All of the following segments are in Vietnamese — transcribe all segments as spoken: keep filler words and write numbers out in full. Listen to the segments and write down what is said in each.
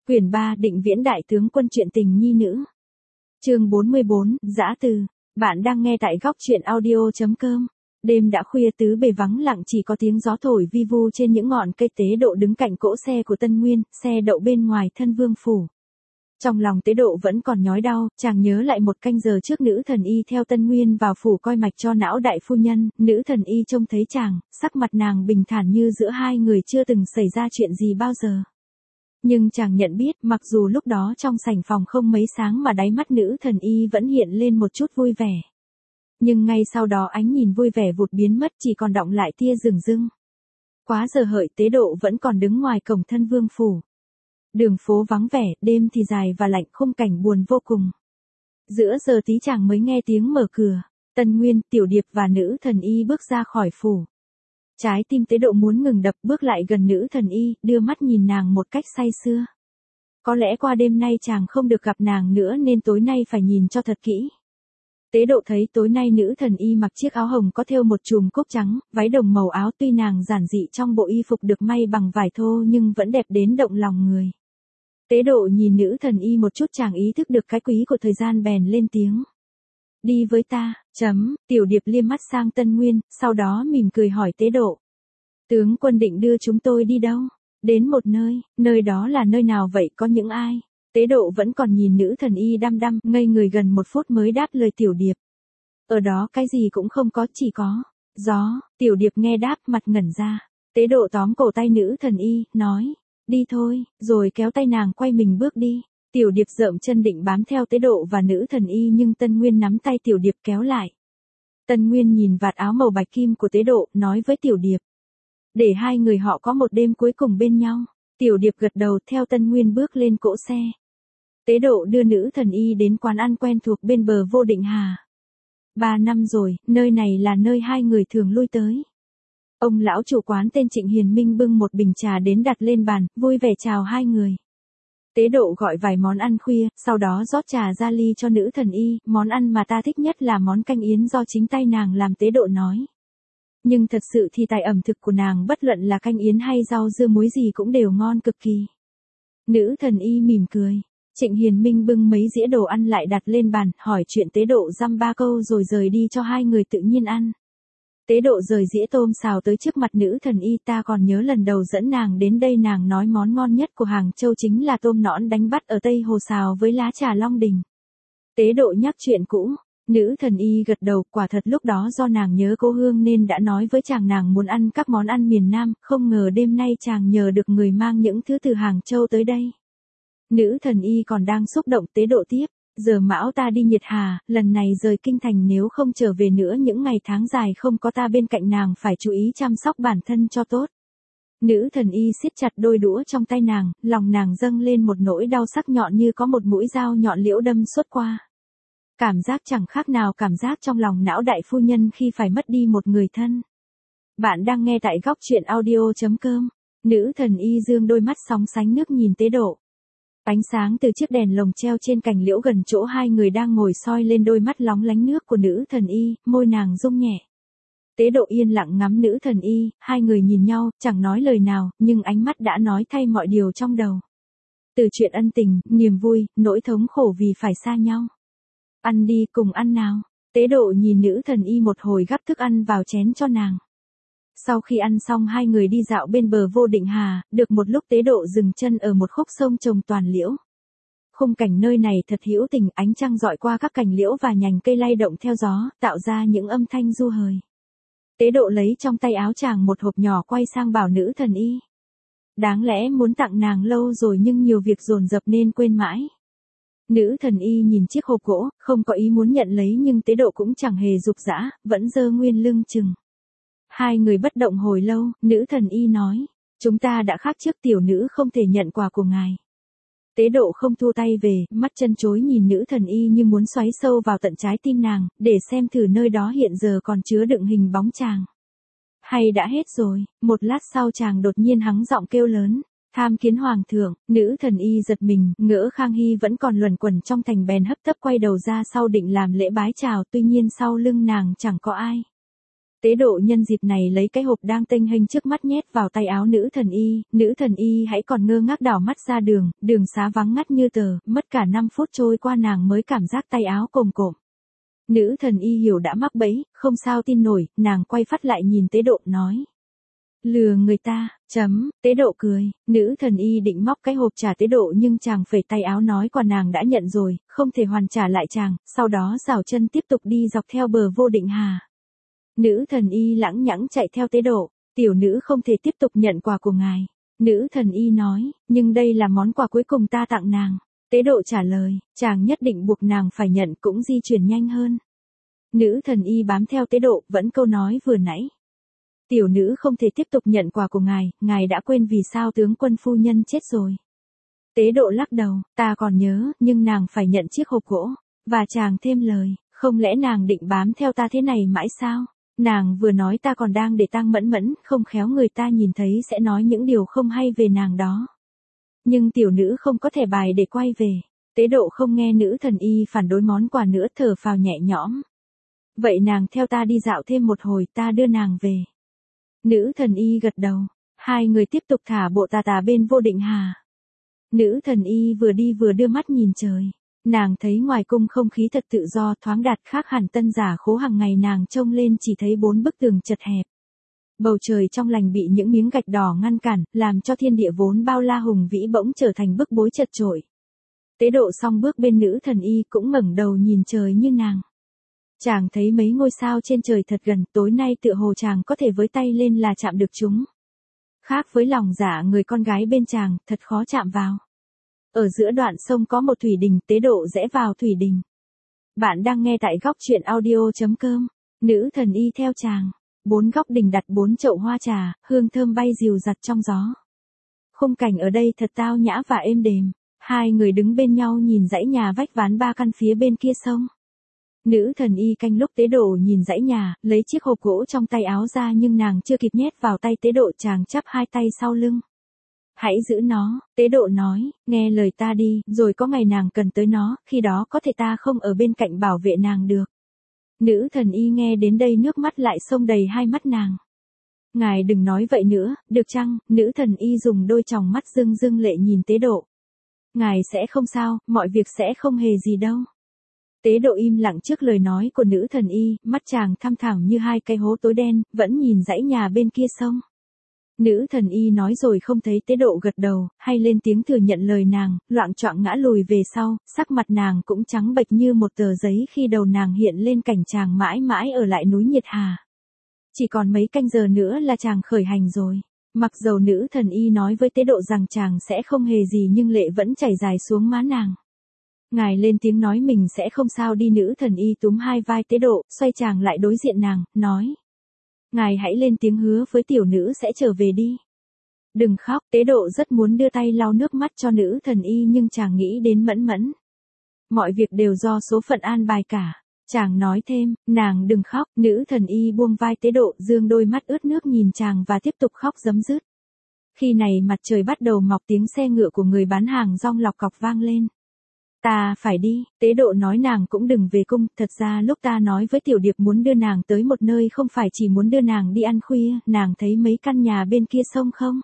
Quyển ba Định Viễn Đại Tướng Quân Truyện Tình Nhi Nữ. Chương bốn mươi bốn, Dã Từ. Bạn đang nghe tại góc truyện audio chấm com. Đêm đã khuya, tứ bề vắng lặng, chỉ có tiếng gió thổi vi vu trên những ngọn cây. Tế Độ đứng cạnh cỗ xe của Tân Nguyên, xe đậu bên ngoài Thân Vương phủ. Trong lòng Tế Độ vẫn còn nhói đau, chàng nhớ lại một canh giờ trước nữ thần y theo Tân Nguyên vào phủ coi mạch cho não đại phu nhân. Nữ thần y trông thấy chàng, sắc mặt nàng bình thản như giữa hai người chưa từng xảy ra chuyện gì bao giờ. Nhưng chàng nhận biết, mặc dù lúc đó trong sảnh phòng không mấy sáng mà đáy mắt nữ thần y vẫn hiện lên một chút vui vẻ. Nhưng ngay sau đó ánh nhìn vui vẻ vụt biến mất, chỉ còn đọng lại tia rừng rưng. Quá giờ hợi, Tế Độ vẫn còn đứng ngoài cổng Thân Vương phủ. Đường phố vắng vẻ, đêm thì dài và lạnh, khung cảnh buồn vô cùng. Giữa giờ tí chàng mới nghe tiếng mở cửa. Tân Nguyên, Tiểu Điệp và nữ thần y bước ra khỏi phủ. Trái tim Tế Độ muốn ngừng đập, bước lại gần nữ thần y, đưa mắt nhìn nàng một cách say sưa. Có lẽ qua đêm nay chàng không được gặp nàng nữa nên tối nay phải nhìn cho thật kỹ. Tế Độ thấy tối nay nữ thần y mặc chiếc áo hồng có thêu một chùm cúc trắng, váy đồng màu áo, tuy nàng giản dị trong bộ y phục được may bằng vải thô nhưng vẫn đẹp đến động lòng người. Tế Độ nhìn nữ thần y một chút, chàng ý thức được cái quý của thời gian bèn lên tiếng. Đi với ta, chấm, Tiểu Điệp liếc mắt sang Tân Nguyên, sau đó mỉm cười hỏi Tế Độ. Tướng quân định đưa chúng tôi đi đâu? Đến một nơi, nơi đó là nơi nào vậy, có những ai? Tế Độ vẫn còn nhìn nữ thần y đăm đăm, ngây người gần một phút mới đáp lời Tiểu Điệp. Ở đó cái gì cũng không có, chỉ có gió. Tiểu Điệp nghe đáp, mặt ngẩn ra. Tế Độ tóm cổ tay nữ thần y, nói, đi thôi, rồi kéo tay nàng quay mình bước đi. Tiểu Điệp dợm chân định bám theo Tế Độ và nữ thần y nhưng Tân Nguyên nắm tay Tiểu Điệp kéo lại. Tân Nguyên nhìn vạt áo màu bạch kim của Tế Độ, nói với Tiểu Điệp. Để hai người họ có một đêm cuối cùng bên nhau. Tiểu Điệp gật đầu, theo Tân Nguyên bước lên cỗ xe. Tế Độ đưa nữ thần y đến quán ăn quen thuộc bên bờ Vô Định Hà. Ba năm rồi, nơi này là nơi hai người thường lui tới. Ông lão chủ quán tên Trịnh Hiền Minh bưng một bình trà đến đặt lên bàn, vui vẻ chào hai người. Tế Độ gọi vài món ăn khuya, sau đó rót trà ra ly cho nữ thần y. Món ăn mà ta thích nhất là món canh yến do chính tay nàng làm, Tế Độ nói. Nhưng thật sự thì tài ẩm thực của nàng bất luận là canh yến hay rau dưa muối gì cũng đều ngon cực kỳ. Nữ thần y mỉm cười. Trịnh Hiền Minh bưng mấy dĩa đồ ăn lại đặt lên bàn, hỏi chuyện Tế Độ dăm ba câu rồi rời đi cho hai người tự nhiên ăn. Tế Độ rời dĩa tôm xào tới trước mặt nữ thần y. Ta còn nhớ lần đầu dẫn nàng đến đây nàng nói món ngon nhất của Hàng Châu chính là tôm nõn đánh bắt ở Tây Hồ xào với lá trà Long Đình. Tế Độ nhắc chuyện cũ. Nữ thần y gật đầu, quả thật lúc đó do nàng nhớ cô Hương nên đã nói với chàng nàng muốn ăn các món ăn miền Nam, không ngờ đêm nay chàng nhờ được người mang những thứ từ Hàng Châu tới đây. Nữ thần y còn đang xúc động, Tế Độ tiếp. Giờ mão ta đi Nhiệt Hà, lần này rời kinh thành nếu không trở về nữa những ngày tháng dài không có ta bên cạnh nàng phải chú ý chăm sóc bản thân cho tốt. Nữ thần y siết chặt đôi đũa trong tay nàng, lòng nàng dâng lên một nỗi đau sắc nhọn như có một mũi dao nhọn liễu đâm suốt qua. Cảm giác chẳng khác nào cảm giác trong lòng não đại phu nhân khi phải mất đi một người thân. Bạn đang nghe tại góc truyện audio chấm com. Nữ thần y dương đôi mắt sóng sánh nước nhìn Tế Độ. Ánh sáng từ chiếc đèn lồng treo trên cành liễu gần chỗ hai người đang ngồi soi lên đôi mắt lóng lánh nước của nữ thần y, môi nàng rung nhẹ. Tế Độ yên lặng ngắm nữ thần y, hai người nhìn nhau, chẳng nói lời nào, nhưng ánh mắt đã nói thay mọi điều trong đầu. Từ chuyện ân tình, niềm vui, nỗi thống khổ vì phải xa nhau. Ăn đi, cùng ăn nào. Tế Độ nhìn nữ thần y một hồi gắp thức ăn vào chén cho nàng. Sau khi ăn xong hai người đi dạo bên bờ Vô Định Hà, được một lúc Tế Độ dừng chân ở một khúc sông trồng toàn liễu. Khung cảnh nơi này thật hữu tình, ánh trăng dọi qua các cành liễu và nhành cây lay động theo gió, tạo ra những âm thanh du hời. Tế Độ lấy trong tay áo chàng một hộp nhỏ quay sang bảo nữ thần y. Đáng lẽ muốn tặng nàng lâu rồi nhưng nhiều việc dồn dập nên quên mãi. Nữ thần y nhìn chiếc hộp gỗ, không có ý muốn nhận lấy nhưng Tế Độ cũng chẳng hề dục dã, vẫn giơ nguyên lưng chừng. Hai người bất động hồi lâu, nữ thần y nói, chúng ta đã khác trước, tiểu nữ không thể nhận quà của ngài. Tế Độ không thua tay về, mắt chân chối nhìn nữ thần y như muốn xoáy sâu vào tận trái tim nàng, để xem thử nơi đó hiện giờ còn chứa đựng hình bóng chàng. Hay đã hết rồi, một lát sau chàng đột nhiên hắng giọng kêu lớn. Tham kiến hoàng thượng. Nữ thần y giật mình, ngỡ Khang Hy vẫn còn luẩn quẩn trong thành bèn hấp tấp quay đầu ra sau định làm lễ bái chào, tuy nhiên sau lưng nàng chẳng có ai. Tế Độ nhân dịp này lấy cái hộp đang tênh hênh trước mắt nhét vào tay áo nữ thần y, nữ thần y hãy còn ngơ ngác đảo mắt ra đường, đường xá vắng ngắt như tờ, mất cả năm phút trôi qua nàng mới cảm giác tay áo cồm cộm. Nữ thần y hiểu đã mắc bẫy, không sao tin nổi, nàng quay phát lại nhìn Tế Độ nói. Lừa người ta, chấm, Tế Độ cười, nữ thần y định móc cái hộp trả Tế Độ nhưng chàng phẩy tay áo nói quả nàng đã nhận rồi, không thể hoàn trả lại chàng, sau đó rảo chân tiếp tục đi dọc theo bờ Vô Định Hà. Nữ thần y lãng nhãng chạy theo Tế Độ, tiểu nữ không thể tiếp tục nhận quà của ngài. Nữ thần y nói, nhưng đây là món quà cuối cùng ta tặng nàng. Tế Độ trả lời, chàng nhất định buộc nàng phải nhận cũng di chuyển nhanh hơn. Nữ thần y bám theo Tế Độ, vẫn câu nói vừa nãy. Tiểu nữ không thể tiếp tục nhận quà của ngài, ngài đã quên vì sao tướng quân phu nhân chết rồi. Tế Độ lắc đầu, ta còn nhớ, nhưng nàng phải nhận chiếc hộp gỗ. Và chàng thêm lời, không lẽ nàng định bám theo ta thế này mãi sao? Nàng vừa nói ta còn đang để tang mẫn mẫn, không khéo người ta nhìn thấy sẽ nói những điều không hay về nàng đó. Nhưng tiểu nữ không có thẻ bài để quay về. Tế Độ không nghe nữ thần y phản đối món quà nữa, thở phào nhẹ nhõm. Vậy nàng theo ta đi dạo thêm một hồi, ta đưa nàng về. Nữ thần y gật đầu. Hai người tiếp tục thả bộ tà tà bên Vô Định Hà. Nữ thần y vừa đi vừa đưa mắt nhìn trời. Nàng thấy ngoài cung không khí thật tự do thoáng đạt, khác hẳn tân giả khố hàng ngày nàng trông lên chỉ thấy bốn bức tường chật hẹp. Bầu trời trong lành bị những miếng gạch đỏ ngăn cản, làm cho thiên địa vốn bao la hùng vĩ bỗng trở thành bức bối chật chội. Tế Độ song bước bên nữ thần y cũng ngẩng đầu nhìn trời như nàng. Chàng thấy mấy ngôi sao trên trời thật gần, tối nay tựa hồ chàng có thể với tay lên là chạm được chúng. Khác với lòng dạ người con gái bên chàng, thật khó chạm vào. Ở giữa đoạn sông có một thủy đình, Tế Độ rẽ vào thủy đình. Bạn đang nghe tại góc truyện audio chấm com. Nữ thần y theo chàng. Bốn góc đình đặt bốn chậu hoa trà, hương thơm bay dìu dặt trong gió. Khung cảnh ở đây thật tao nhã và êm đềm. Hai người đứng bên nhau nhìn dãy nhà vách ván ba căn phía bên kia sông. Nữ thần y canh lúc Tế Độ nhìn dãy nhà, lấy chiếc hộp gỗ trong tay áo ra nhưng nàng chưa kịp nhét vào tay Tế Độ, chàng chắp hai tay sau lưng. Hãy giữ nó, Tế Độ nói, nghe lời ta đi, rồi có ngày nàng cần tới nó, khi đó có thể ta không ở bên cạnh bảo vệ nàng được. Nữ thần y nghe đến đây nước mắt lại xông đầy hai mắt nàng. Ngài đừng nói vậy nữa, được chăng? Nữ thần y dùng đôi tròng mắt rưng rưng lệ nhìn Tế Độ. Ngài sẽ không sao, mọi việc sẽ không hề gì đâu. Tế Độ im lặng trước lời nói của nữ thần y, mắt chàng thăm thẳm như hai cái hố tối đen, vẫn nhìn dãy nhà bên kia sông. Nữ thần y nói rồi không thấy Tế Độ gật đầu, hay lên tiếng thừa nhận lời nàng, loạng choạng ngã lùi về sau, sắc mặt nàng cũng trắng bệch như một tờ giấy khi đầu nàng hiện lên cảnh chàng mãi mãi ở lại núi Nhiệt Hà. Chỉ còn mấy canh giờ nữa là chàng khởi hành rồi. Mặc dầu nữ thần y nói với Tế Độ rằng chàng sẽ không hề gì nhưng lệ vẫn chảy dài xuống má nàng. Ngài lên tiếng nói mình sẽ không sao đi, nữ thần y túm hai vai Tế Độ, xoay chàng lại đối diện nàng, nói. Ngài hãy lên tiếng hứa với tiểu nữ sẽ trở về đi. Đừng khóc, Tế Độ rất muốn đưa tay lau nước mắt cho nữ thần y nhưng chàng nghĩ đến Mẫn Mẫn. Mọi việc đều do số phận an bài cả. Chàng nói thêm, nàng đừng khóc, nữ thần y buông vai Tế Độ, dương đôi mắt ướt nước nhìn chàng và tiếp tục khóc rấm rứt. Khi này mặt trời bắt đầu mọc, tiếng xe ngựa của người bán hàng rong lọc cọc vang lên. Ta phải đi, Tế Độ nói nàng cũng đừng về cung, thật ra lúc ta nói với Tiểu Điệp muốn đưa nàng tới một nơi không phải chỉ muốn đưa nàng đi ăn khuya, nàng thấy mấy căn nhà bên kia sông không?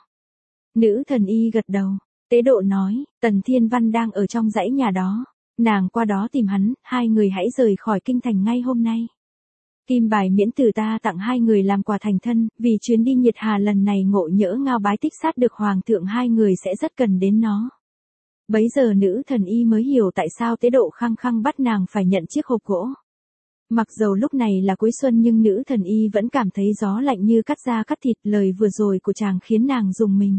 Nữ thần y gật đầu, Tế Độ nói, Tần Thiên Văn đang ở trong dãy nhà đó, nàng qua đó tìm hắn, hai người hãy rời khỏi kinh thành ngay hôm nay. Kim bài miễn tử ta tặng hai người làm quà thành thân, vì chuyến đi Nhiệt Hà lần này ngộ nhỡ Ngao Bái tích sát được hoàng thượng, hai người sẽ rất cần đến nó. Bấy giờ nữ thần y mới hiểu tại sao Tế Độ khăng khăng bắt nàng phải nhận chiếc hộp gỗ. Mặc dầu lúc này là cuối xuân nhưng nữ thần y vẫn cảm thấy gió lạnh như cắt da cắt thịt, lời vừa rồi của chàng khiến nàng rùng mình.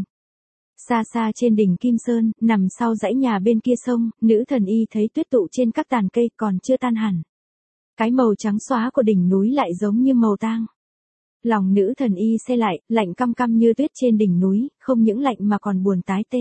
Xa xa trên đỉnh Kim Sơn, nằm sau dãy nhà bên kia sông, nữ thần y thấy tuyết tụ trên các tàn cây còn chưa tan hẳn. Cái màu trắng xóa của đỉnh núi lại giống như màu tang. Lòng nữ thần y se lại, lạnh căm căm như tuyết trên đỉnh núi, không những lạnh mà còn buồn tái tê.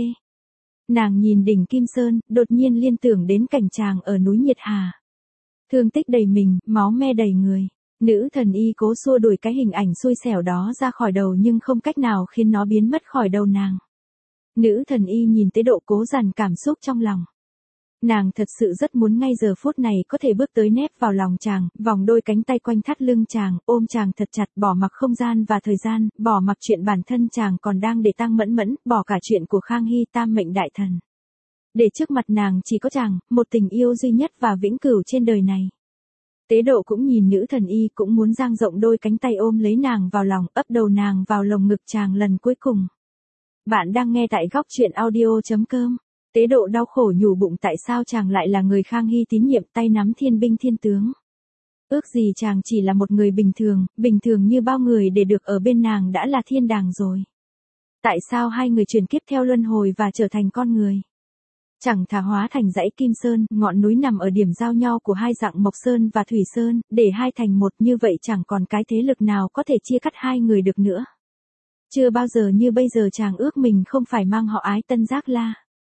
Nàng nhìn đỉnh Kim Sơn, đột nhiên liên tưởng đến cảnh chàng ở núi Nhiệt Hà. Thương tích đầy mình, máu me đầy người. Nữ thần y cố xua đuổi cái hình ảnh xui xẻo đó ra khỏi đầu nhưng không cách nào khiến nó biến mất khỏi đầu nàng. Nữ thần y nhìn Tế Độ cố dằn cảm xúc trong lòng. Nàng thật sự rất muốn ngay giờ phút này có thể bước tới nép vào lòng chàng, vòng đôi cánh tay quanh thắt lưng chàng, ôm chàng thật chặt, bỏ mặc không gian và thời gian, bỏ mặc chuyện bản thân chàng còn đang để Tăng Mẫn Mẫn, bỏ cả chuyện của Khang Hy tam mệnh đại thần. Để trước mặt nàng chỉ có chàng, một tình yêu duy nhất và vĩnh cửu trên đời này. Tế Độ cũng nhìn nữ thần y, cũng muốn dang rộng đôi cánh tay ôm lấy nàng vào lòng, ấp đầu nàng vào lồng ngực chàng lần cuối cùng. Bạn đang nghe tại góc truyện audio chấm com. Tế Độ đau khổ nhủ bụng tại sao chàng lại là người Khang Hy tín nhiệm, tay nắm thiên binh thiên tướng. Ước gì chàng chỉ là một người bình thường, bình thường như bao người để được ở bên nàng đã là thiên đàng rồi. Tại sao hai người chuyển kiếp theo luân hồi và trở thành con người? Chẳng thà hóa thành dãy Kim Sơn, ngọn núi nằm ở điểm giao nhau của hai dạng Mộc Sơn và Thủy Sơn, để hai thành một, như vậy chẳng còn cái thế lực nào có thể chia cắt hai người được nữa. Chưa bao giờ như bây giờ chàng ước mình không phải mang họ Ái Tân Giác La.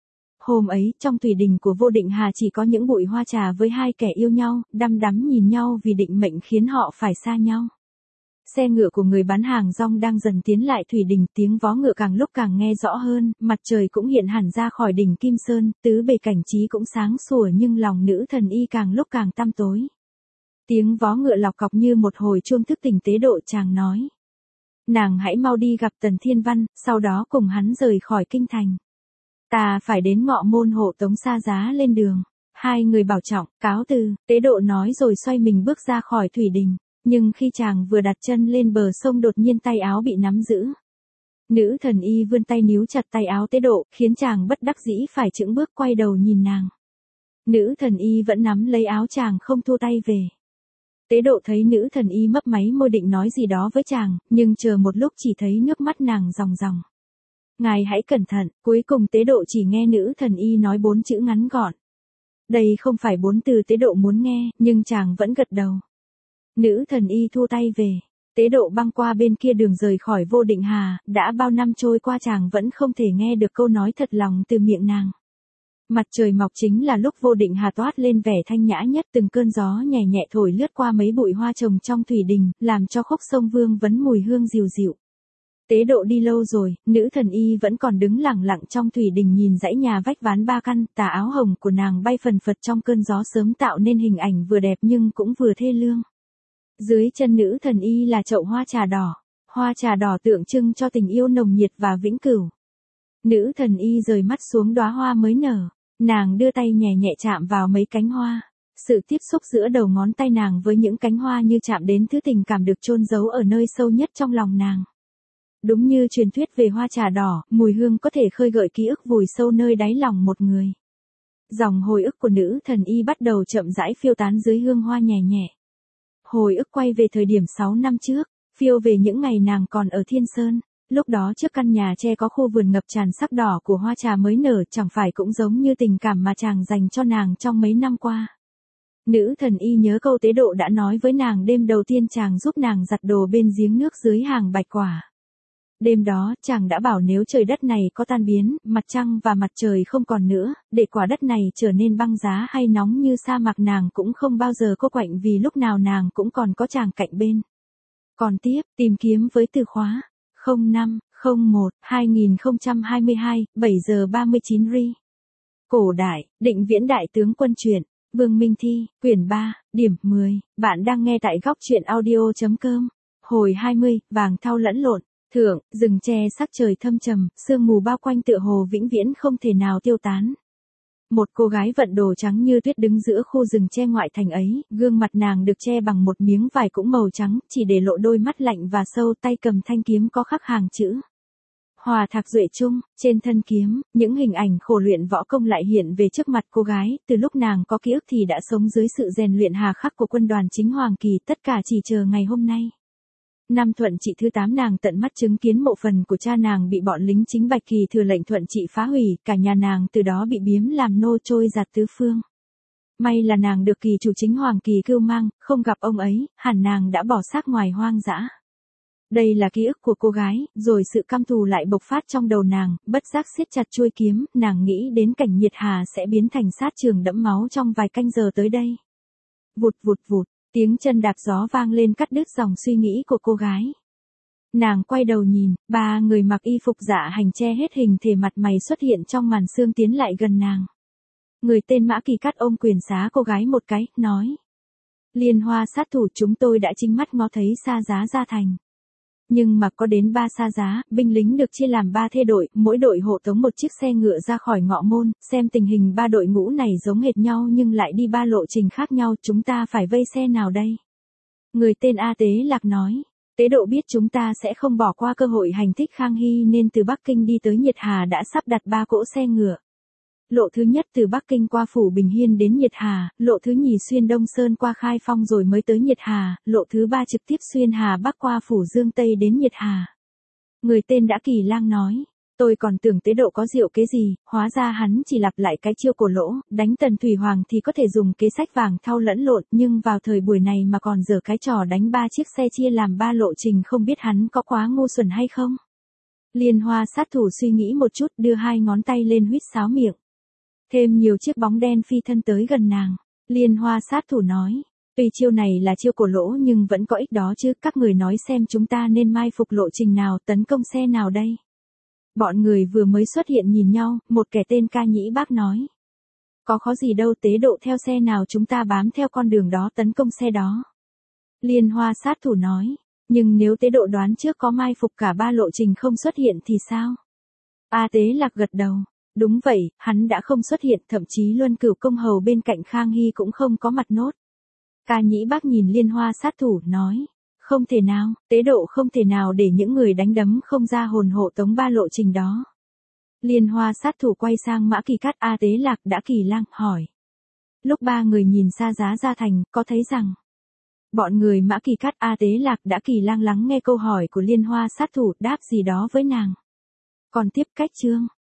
Hôm ấy, trong thủy đình của Vô Định Hà chỉ có những bụi hoa trà với hai kẻ yêu nhau, đăm đắm nhìn nhau vì định mệnh khiến họ phải xa nhau. Xe ngựa của người bán hàng rong đang dần tiến lại thủy đình, tiếng vó ngựa càng lúc càng nghe rõ hơn, mặt trời cũng hiện hẳn ra khỏi đỉnh Kim Sơn, tứ bề cảnh trí cũng sáng sủa nhưng lòng nữ thần y càng lúc càng tăm tối. Tiếng vó ngựa lọc cọc như một hồi chuông thức tỉnh Tế Độ, chàng nói. Nàng hãy mau đi gặp Tần Thiên Văn, sau đó cùng hắn rời khỏi kinh thành. Ta phải đến Ngọ Môn hộ tống Sa Giá lên đường. Hai người bảo trọng, cáo từ, Tế Độ nói rồi xoay mình bước ra khỏi thủy đình. Nhưng khi chàng vừa đặt chân lên bờ sông đột nhiên tay áo bị nắm giữ. Nữ thần y vươn tay níu chặt tay áo Tế Độ, khiến chàng bất đắc dĩ phải chững bước quay đầu nhìn nàng. Nữ thần y vẫn nắm lấy áo chàng không thua tay về. Tế Độ thấy nữ thần y mấp máy môi định nói gì đó với chàng, nhưng chờ một lúc chỉ thấy nước mắt nàng ròng ròng. Ngài hãy cẩn thận, cuối cùng Tế Độ chỉ nghe nữ thần y nói bốn chữ ngắn gọn. Đây không phải bốn từ Tế Độ muốn nghe, nhưng chàng vẫn gật đầu. Nữ thần y thu tay về. Tế Độ băng qua bên kia đường rời khỏi Vô Định Hà, đã bao năm trôi qua chàng vẫn không thể nghe được câu nói thật lòng từ miệng nàng. Mặt trời mọc chính là lúc Vô Định Hà toát lên vẻ thanh nhã nhất, từng cơn gió nhẹ nhẹ thổi lướt qua mấy bụi hoa trồng trong thủy đình, làm cho khúc sông vương vấn mùi hương dịu dịu. Tế Độ đi lâu rồi, nữ thần y vẫn còn đứng lặng lặng trong thủy đình nhìn dãy nhà vách ván ba căn, tà áo hồng của nàng bay phần phật trong cơn gió sớm tạo nên hình ảnh vừa đẹp nhưng cũng vừa thê lương. Dưới chân nữ thần y là chậu hoa trà đỏ, hoa trà đỏ tượng trưng cho tình yêu nồng nhiệt và vĩnh cửu. Nữ thần y rời mắt xuống đóa hoa mới nở, nàng đưa tay nhẹ nhẹ chạm vào mấy cánh hoa. Sự tiếp xúc giữa đầu ngón tay nàng với những cánh hoa như chạm đến thứ tình cảm được chôn giấu ở nơi sâu nhất trong lòng nàng. Đúng như truyền thuyết về hoa trà đỏ, mùi hương có thể khơi gợi ký ức vùi sâu nơi đáy lòng một người. Dòng hồi ức của nữ thần y bắt đầu chậm rãi phiêu tán dưới hương hoa nhẹ nhẹ. Hồi ức quay về thời điểm sáu năm trước, phiêu về những ngày nàng còn ở Thiên Sơn. Lúc đó trước căn nhà tre có khu vườn ngập tràn sắc đỏ của hoa trà mới nở, chẳng phải cũng giống như tình cảm mà chàng dành cho nàng trong mấy năm qua. Nữ thần y nhớ câu Tế Độ đã nói với nàng đêm đầu tiên chàng giúp nàng giặt đồ bên giếng nước dưới hàng bạch quả. Đêm đó, chàng đã bảo nếu trời đất này có tan biến, mặt trăng và mặt trời không còn nữa, để quả đất này trở nên băng giá hay nóng như sa mạc nàng cũng không bao giờ cô quạnh vì lúc nào nàng cũng còn có chàng cạnh bên. Còn tiếp, tìm kiếm với từ khóa không năm không một hai không hai hai, bảy giờ ba mươi chín ri. Cổ đại, Định Viễn Đại Tướng Quân truyện, Vương Minh Thi, quyển ba, điểm mười. Bạn đang nghe tại góc truyện audio chấm com. Hồi hai mươi, vàng thau lẫn lộn. Thượng, rừng tre sắc trời thâm trầm, sương mù bao quanh tựa hồ vĩnh viễn không thể nào tiêu tán. Một cô gái vận đồ trắng như tuyết đứng giữa khu rừng tre ngoại thành ấy, gương mặt nàng được che bằng một miếng vải cũng màu trắng, chỉ để lộ đôi mắt lạnh và sâu, tay cầm thanh kiếm có khắc hàng chữ. Hòa Thạc Duệ Trung, trên thân kiếm, những hình ảnh khổ luyện võ công lại hiện về trước mặt cô gái, từ lúc nàng có ký ức thì đã sống dưới sự rèn luyện hà khắc của quân đoàn chính Hoàng Kỳ, tất cả chỉ chờ ngày hôm nay. Năm Thuận Trị thứ tám nàng tận mắt chứng kiến mộ phần của cha nàng bị bọn lính chính Bạch Kỳ thừa lệnh Thuận Trị phá hủy, cả nhà nàng từ đó bị biếm làm nô trôi giạt tứ phương. May là nàng được kỳ chủ chính Hoàng Kỳ cưu mang, không gặp ông ấy, hẳn nàng đã bỏ xác ngoài hoang dã. Đây là ký ức của cô gái, rồi sự căm thù lại bộc phát trong đầu nàng, bất giác siết chặt chuôi kiếm, nàng nghĩ đến cảnh nhiệt hà sẽ biến thành sát trường đẫm máu trong vài canh giờ tới đây. Vụt vụt vụt. Tiếng chân đạp gió vang lên cắt đứt dòng suy nghĩ của cô gái. Nàng quay đầu nhìn, ba người mặc y phục dạ hành che hết hình thể mặt mày xuất hiện trong màn sương tiến lại gần nàng. Người tên Mã Kỳ Cát ôm quyền xá cô gái một cái, nói. Liên Hoa sát thủ chúng tôi đã chính mắt ngó thấy Sa Giá ra thành. Nhưng mà có đến ba Sa Giá, binh lính được chia làm ba thê đội, mỗi đội hộ tống một chiếc xe ngựa ra khỏi ngọ môn, xem tình hình ba đội ngũ này giống hệt nhau nhưng lại đi ba lộ trình khác nhau, chúng ta phải vây xe nào đây? Người tên A Tế Lạc nói. Tế độ biết chúng ta sẽ không bỏ qua cơ hội hành thích Khang Hy nên từ Bắc Kinh đi tới Nhiệt Hà đã sắp đặt ba cỗ xe ngựa. Lộ thứ nhất từ Bắc Kinh qua Phủ Bình Hiên đến Nhiệt Hà, lộ thứ nhì xuyên Đông Sơn qua Khai Phong rồi mới tới Nhiệt Hà, lộ thứ ba trực tiếp xuyên Hà Bắc qua Phủ Dương Tây đến Nhiệt Hà. Người tên Đã Kỳ Lang nói, tôi còn tưởng tế độ có diệu kế gì, hóa ra hắn chỉ lặp lại cái chiêu cổ lỗ, đánh Tần Thủy Hoàng thì có thể dùng kế sách vàng thau lẫn lộn, nhưng vào thời buổi này mà còn dở cái trò đánh ba chiếc xe chia làm ba lộ trình, không biết hắn có quá ngu xuẩn hay không? Liên Hoa sát thủ suy nghĩ một chút, đưa hai ngón tay lên huýt sáo miệng. Thêm nhiều chiếc bóng đen phi thân tới gần nàng. Liên Hoa sát thủ nói, tuy chiêu này là chiêu cổ lỗ nhưng vẫn có ích đó chứ, các người nói xem chúng ta nên mai phục lộ trình nào, tấn công xe nào đây? Bọn người vừa mới xuất hiện nhìn nhau, một kẻ tên Ca Nhĩ Bác nói. Có khó gì đâu, tế độ theo xe nào chúng ta bám theo con đường đó tấn công xe đó. Liên Hoa sát thủ nói, nhưng nếu tế độ đoán trước có mai phục cả ba lộ trình không xuất hiện thì sao? A Tế Lạc gật đầu. Đúng vậy, hắn đã không xuất hiện, thậm chí Luân Cửu công hầu bên cạnh Khang Hy cũng không có mặt nốt. Ca Nhĩ Bác nhìn Liên Hoa sát thủ, nói, không thể nào, tế độ không thể nào để những người đánh đấm không ra hồn hộ tống ba lộ trình đó. Liên Hoa sát thủ quay sang Mã Kỳ Cát, A Tế Lạc, Đã Kỳ Lang, hỏi. Lúc ba người nhìn Sa Giá ra thành, có thấy rằng, bọn người Mã Kỳ Cát, A Tế Lạc, Đã Kỳ Lang lắng nghe câu hỏi của Liên Hoa sát thủ, đáp gì đó với nàng. Còn tiếp cách chương.